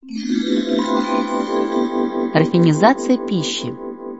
Рафинизация пищи.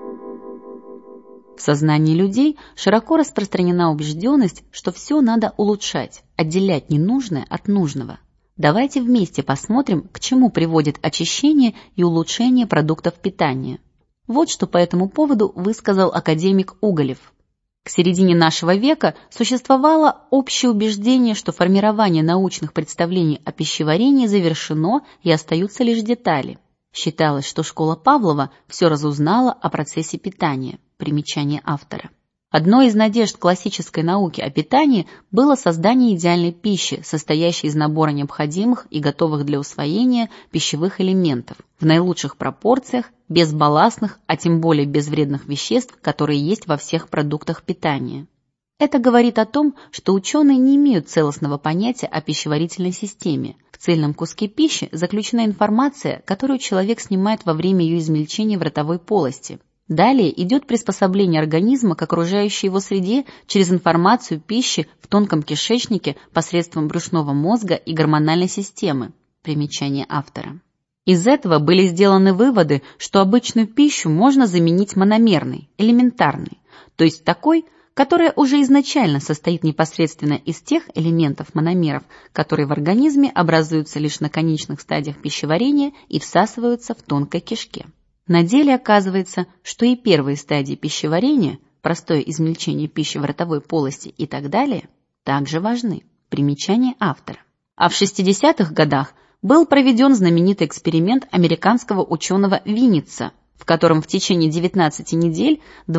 В сознании людей широко распространена убежденность, что все надо улучшать, отделять ненужное от нужного. Давайте вместе посмотрим, к чему приводит очищение и улучшение продуктов питания. Вот что по этому поводу высказал академик Уголев. К середине нашего века существовало общее убеждение, что формирование научных представлений о пищеварении завершено и остаются лишь детали. Считалось, что школа Павлова все разузнала о процессе питания. Примечание автора. Одной из надежд классической науки о питании было создание идеальной пищи, состоящей из набора необходимых и готовых для усвоения пищевых элементов, в наилучших пропорциях, без балластных, а тем более без вредных веществ, которые есть во всех продуктах питания. Это говорит о том, что ученые не имеют целостного понятия о пищеварительной системе. В цельном куске пищи заключена информация, которую человек снимает во время ее измельчения в ротовой полости. Далее идет приспособление организма к окружающей его среде через информацию пищи в тонком кишечнике посредством брюшного мозга и гормональной системы. Примечание автора. Из этого были сделаны выводы, что обычную пищу можно заменить мономерной, элементарной, то есть такой, которая уже изначально состоит непосредственно из тех элементов мономеров, которые в организме образуются лишь на конечных стадиях пищеварения и всасываются в тонкой кишке. На деле оказывается, что и первые стадии пищеварения, простое измельчение пищи в ротовой полости и так далее, также важны. Примечание автора. А в 60-х годах был проведен знаменитый эксперимент американского ученого Винница, в котором в течение 19 недель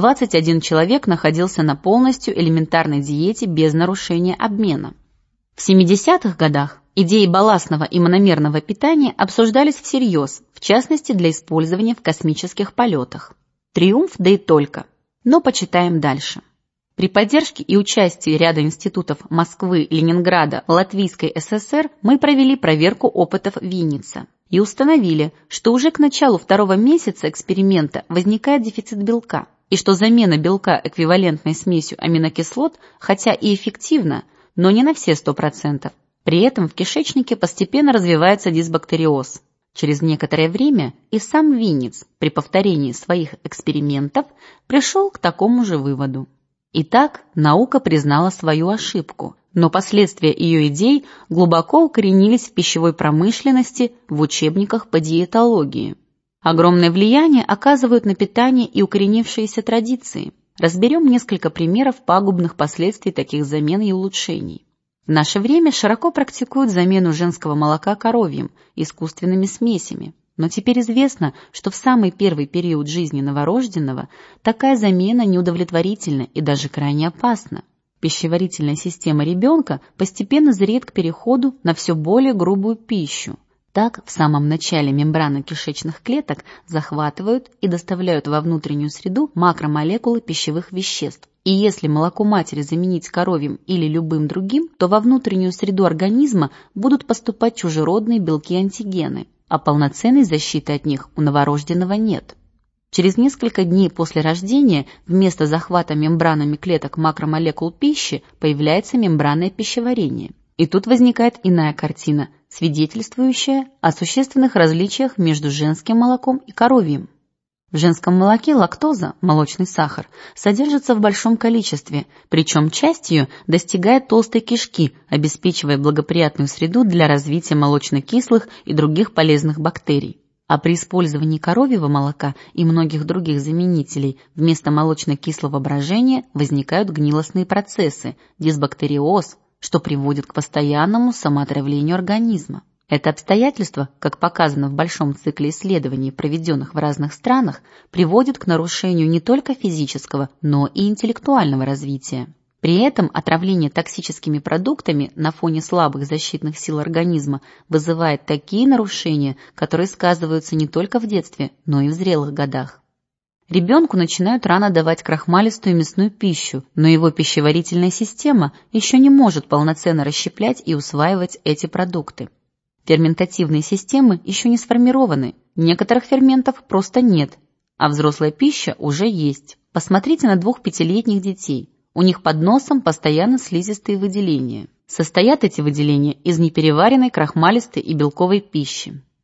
21 человек находился на полностью элементарной диете без нарушения обмена. В 70-х годах идеи балластного и мономерного питания обсуждались всерьез, в частности для использования в космических полетах. Триумф, да и только. Но почитаем дальше. При поддержке и участии ряда институтов Москвы, Ленинграда, Латвийской ССР мы провели проверку опытов Винница и установили, что уже к началу второго месяца эксперимента возникает дефицит белка, и что замена белка эквивалентной смесью аминокислот, хотя и эффективна, но не на все 100%. При этом в кишечнике постепенно развивается дисбактериоз. Через некоторое время и сам Винниц при повторении своих экспериментов пришел к такому же выводу. Итак, наука признала свою ошибку, но последствия ее идей глубоко укоренились в пищевой промышленности, в учебниках по диетологии. Огромное влияние оказывают на питание и укоренившиеся традиции. Разберем несколько примеров пагубных последствий таких замен и улучшений. В наше время широко практикуют замену женского молока коровьим, искусственными смесями. Но теперь известно, что в самый первый период жизни новорожденного такая замена неудовлетворительна и даже крайне опасна. Пищеварительная система ребенка постепенно зреет к переходу на все более грубую пищу. Так, в самом начале мембраны кишечных клеток захватывают и доставляют во внутреннюю среду макромолекулы пищевых веществ. И если молоко матери заменить коровьим или любым другим, то во внутреннюю среду организма будут поступать чужеродные белки-антигены, а полноценной защиты от них у новорожденного нет. Через несколько дней после рождения вместо захвата мембранами клеток макромолекул пищи появляется мембранное пищеварение. И тут возникает иная картина, свидетельствующая о существенных различиях между женским молоком и коровьим. В женском молоке лактоза, молочный сахар, содержится в большом количестве, причем часть ее достигает толстой кишки, обеспечивая благоприятную среду для развития молочно-кислых и других полезных бактерий. А при использовании коровьего молока и многих других заменителей вместо молочно-кислого брожения возникают гнилостные процессы, дисбактериоз, что приводит к постоянному самоотравлению организма. Это обстоятельство, как показано в большом цикле исследований, проведенных в разных странах, приводит к нарушению не только физического, но и интеллектуального развития. При этом отравление токсическими продуктами на фоне слабых защитных сил организма вызывает такие нарушения, которые сказываются не только в детстве, но и в зрелых годах. Ребенку начинают рано давать крахмалистую мясную пищу, но его пищеварительная система еще не может полноценно расщеплять и усваивать эти продукты. Ферментативные системы еще не сформированы, некоторых ферментов просто нет, а взрослая пища уже есть. Посмотрите на 2-5-летних детей. У них под носом постоянно слизистые выделения. Состоят эти выделения из непереваренной крахмалистой и белковой пищи.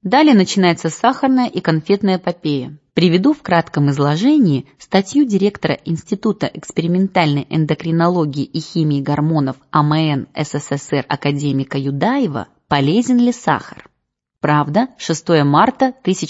Далее начинается сахарная и конфетная эпопея. Приведу в кратком изложении статью директора Института экспериментальной эндокринологии и химии гормонов АМН СССР академика Юдаева «Полезен ли сахар?». Правда, 6 марта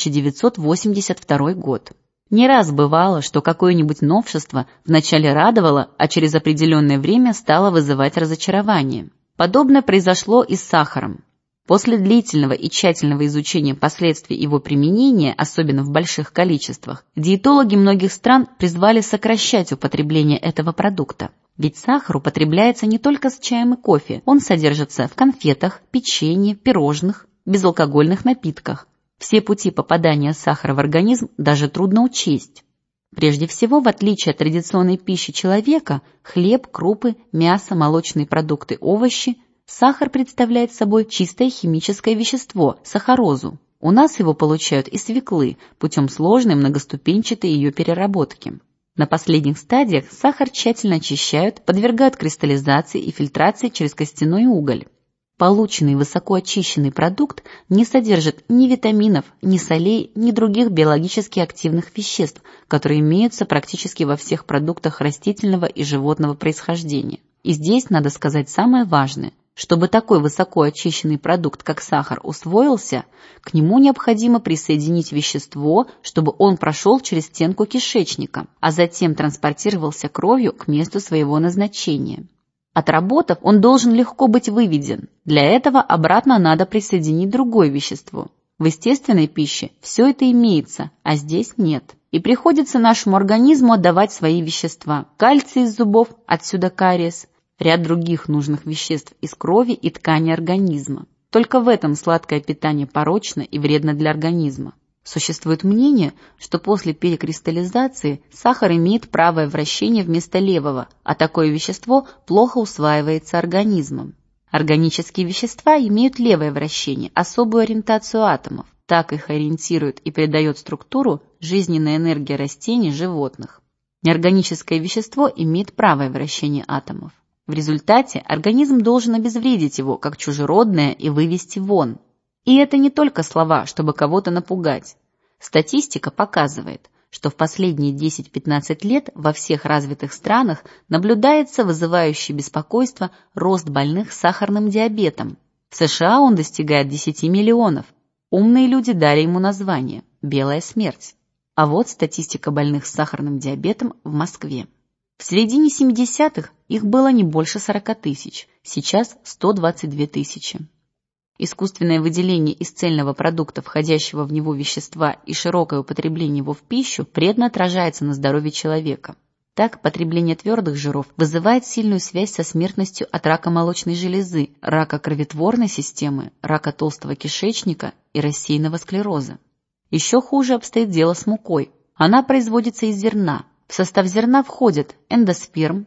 1982 год. Не раз бывало, что какое-нибудь новшество вначале радовало, а через определенное время стало вызывать разочарование. Подобное произошло и с сахаром. После длительного и тщательного изучения последствий его применения, особенно в больших количествах, диетологи многих стран призвали сокращать употребление этого продукта. Ведь сахар употребляется не только с чаем и кофе, он содержится в конфетах, печенье, пирожных, безалкогольных напитках. Все пути попадания сахара в организм даже трудно учесть. Прежде всего, в отличие от традиционной пищи человека, хлеб, крупы, мясо, молочные продукты, овощи, сахар представляет собой чистое химическое вещество – сахарозу. У нас его получают из свеклы путем сложной многоступенчатой ее переработки. На последних стадиях сахар тщательно очищают, подвергают кристаллизации и фильтрации через костяной уголь. Полученный высокоочищенный продукт не содержит ни витаминов, ни солей, ни других биологически активных веществ, которые имеются практически во всех продуктах растительного и животного происхождения. И здесь надо сказать самое важное. Чтобы такой высокоочищенный продукт, как сахар, усвоился, к нему необходимо присоединить вещество, чтобы он прошел через стенку кишечника, а затем транспортировался кровью к месту своего назначения. Отработав, он должен легко быть выведен. Для этого обратно надо присоединить другое вещество. В естественной пище все это имеется, а здесь нет. И приходится нашему организму отдавать свои вещества. Кальций из зубов, отсюда кариес, ряд других нужных веществ из крови и ткани организма. Только в этом сладкое питание порочно и вредно для организма. Существует мнение, что после перекристаллизации сахар имеет правое вращение вместо левого, а такое вещество плохо усваивается организмом. Органические вещества имеют левое вращение, особую ориентацию атомов. Так их ориентирует и придает структуру жизненная энергия растений, животных. Неорганическое вещество имеет правое вращение атомов. В результате организм должен обезвредить его как чужеродное и вывести вон. И это не только слова, чтобы кого-то напугать. Статистика показывает, что в последние 10-15 лет во всех развитых странах наблюдается вызывающий беспокойство рост больных сахарным диабетом. В США он достигает 10 миллионов. Умные люди дали ему название «белая смерть». А вот статистика больных с сахарным диабетом в Москве. В середине 70-х их было не больше 40 тысяч, сейчас 122 тысячи. Искусственное выделение из цельного продукта, входящего в него вещества, и широкое употребление его в пищу вредно отражается на здоровье человека. Так, потребление твердых жиров вызывает сильную связь со смертностью от рака молочной железы, рака кроветворной системы, рака толстого кишечника и рассеянного склероза. Еще хуже обстоит дело с мукой. Она производится из зерна. В состав зерна входят эндосперм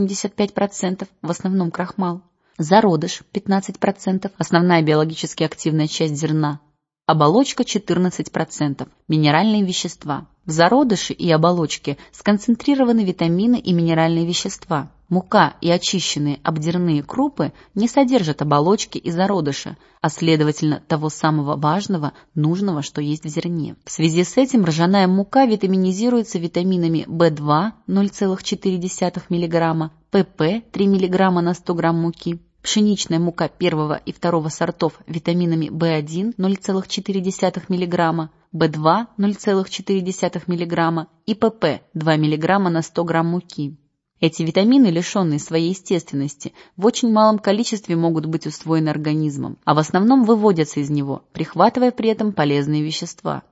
85%, в основном крахмал, зародыш 15%, основная биологически активная часть зерна, оболочка 14%, минеральные вещества. В зародыше и оболочке сконцентрированы витамины и минеральные вещества. Мука и очищенные обдирные крупы не содержат оболочки и зародыша, а следовательно того самого важного, нужного, что есть в зерне. В связи с этим ржаная мука витаминизируется витаминами В2 0,4 мг, ПП 3 мг на 100 г муки, пшеничная мука первого и второго сортов витаминами В1 0,4 мг, В2 0,4 мг и ПП 2 мг на 100 г муки. Эти витамины, лишенные своей естественности, в очень малом количестве могут быть усвоены организмом, а в основном выводятся из него, прихватывая при этом полезные вещества.